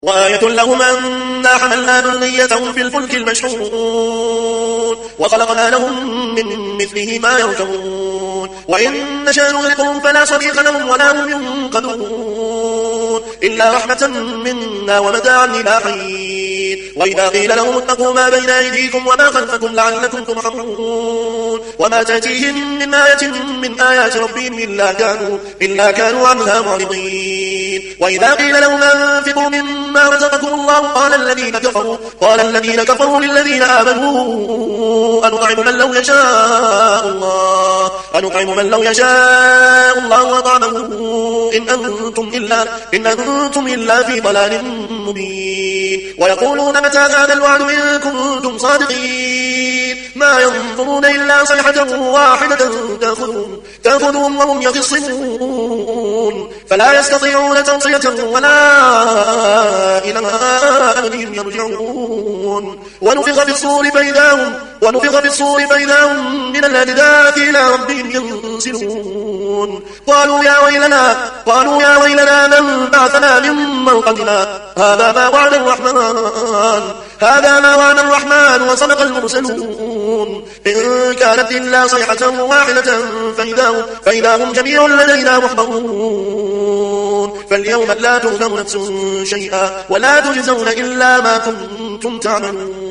وآية لهم أنا حملنا ذريتهم في الفلك المشحون وخلقنا لهم من مثله ما يركبون وإن نشاء نغرقهم فلا صريخ لهم ولا هم ينقذون إلا رحمة منا ومتاعا إلى حين وإذا قيل لهم اتقوا ما بين أيديكم وما خلفكم لعلكم ترحمون وما تأتيهم من آية من آيات ربهم إلا كانوا عنها معرضين وإذا قيل لهم أنفقوا مما رزقكم الله قال الذين كفروا للذين آمنوا أنطعم من لو يشاء الله وطعمه إن أنتم إلا في ضلال مبين ويقولون متى هذا الوعد إن كنتم صادقين ما ينظرون إلا صيحة واحدة تأخذهم وهم يخصمون فلا يستطيعون توصية ولا إلى أهلهم يرجعون ونفخ في الصور فإذا هم من الأجداث إلى ربهم ينسلون قالوا يا ويلنا من بعثنا من مرقدنا هذا ما وعد الرحمن وصدق المرسلون إن كانت إلا صيحة واحدة فإذا هم جميع لدينا محضرون فاليوم لا تظلم نفس شيئا ولا تجزون إلا ما كنتم تعملون